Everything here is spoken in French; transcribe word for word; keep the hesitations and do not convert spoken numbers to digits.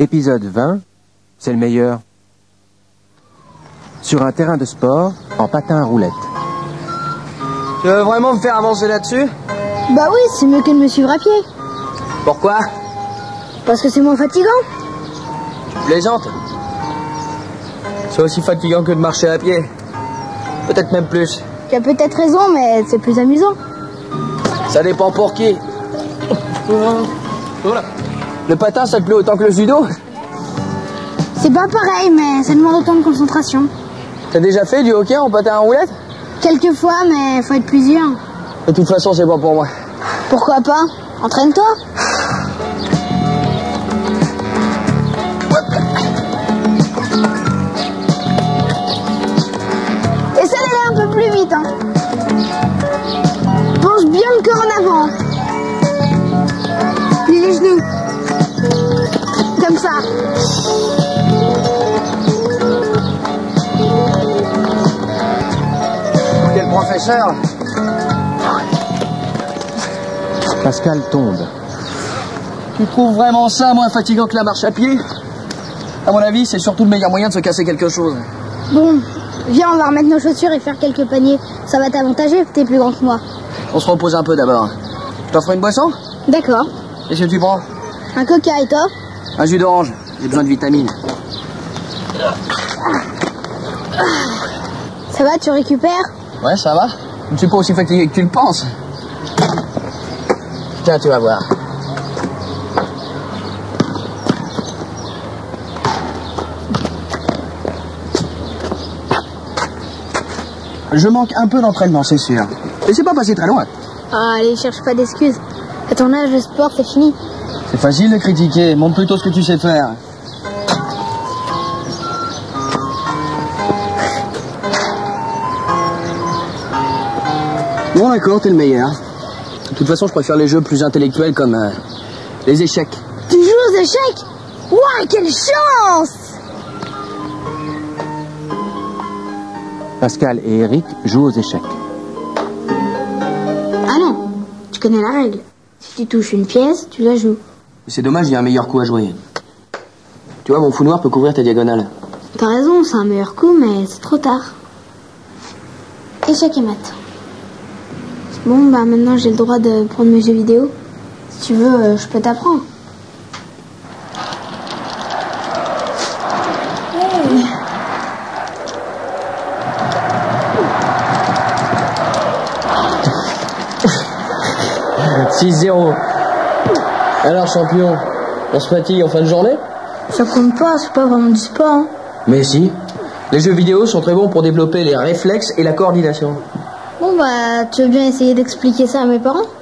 Épisode vingt, c'est le meilleur. Sur un terrain de sport, en patin à roulettes. Tu veux vraiment me faire avancer là-dessus? Bah oui, c'est mieux que de me suivre à pied. Pourquoi? Parce que c'est moins fatigant. Tu plaisantes? C'est aussi fatigant que de marcher à pied. Peut-être même plus. Tu as peut-être raison, mais c'est plus amusant. Ça dépend pour qui. Voilà. Le patin, ça te plaît autant que le judo? C'est pas pareil, mais ça demande autant de concentration. T'as déjà fait du hockey en patin à roulettes? Quelques fois, mais faut être plusieurs. De toute façon, c'est pas pour moi. Pourquoi pas? Entraîne-toi. Essaie d'aller un peu plus vite, hein. Penche bien le corps en avant. Plie les genoux. Comme ça. Quel professeur? Pascal tombe. Tu trouves vraiment ça moins fatigant que la marche à pied? À mon avis, c'est surtout le meilleur moyen de se casser quelque chose. Bon, viens, on va remettre nos chaussures et faire quelques paniers. Ça va t'avantager, t'es plus grand que moi. On se repose un peu d'abord. Je t'offre une boisson? D'accord. Qu'est-ce que tu prends? Un coca et toi? Un jus d'orange. J'ai besoin de vitamines. Ça va, tu récupères? Ouais, ça va. Je ne suis pas aussi fatigué que tu le penses. Tiens, tu vas voir. Je manque un peu d'entraînement, c'est sûr. Et c'est pas passé très loin. Ah, allez, cherche pas d'excuses. À ton âge, le sport, c'est fini. C'est facile de critiquer. Montre plutôt ce que tu sais faire. Bon, d'accord, t'es le meilleur. De toute façon, je préfère les jeux plus intellectuels comme euh, les échecs. Tu joues aux échecs? Ouah, quelle chance! Pascal et Eric jouent aux échecs. Ah non, tu connais la règle. Si tu touches une pièce, tu la joues. C'est dommage, il y a un meilleur coup à jouer. Tu vois, mon fou noir peut couvrir ta diagonale. T'as raison, c'est un meilleur coup, mais c'est trop tard. Échec et maths. Bon, bah maintenant j'ai le droit de prendre mes jeux vidéo. Si tu veux, euh, je peux t'apprendre. Hey. six zéro. Alors, champion, on se fatigue en fin de journée? Ça compte pas, c'est pas vraiment du sport. Hein. Mais si. Les jeux vidéo sont très bons pour développer les réflexes et la coordination. Bon, bah, tu veux bien essayer d'expliquer ça à mes parents?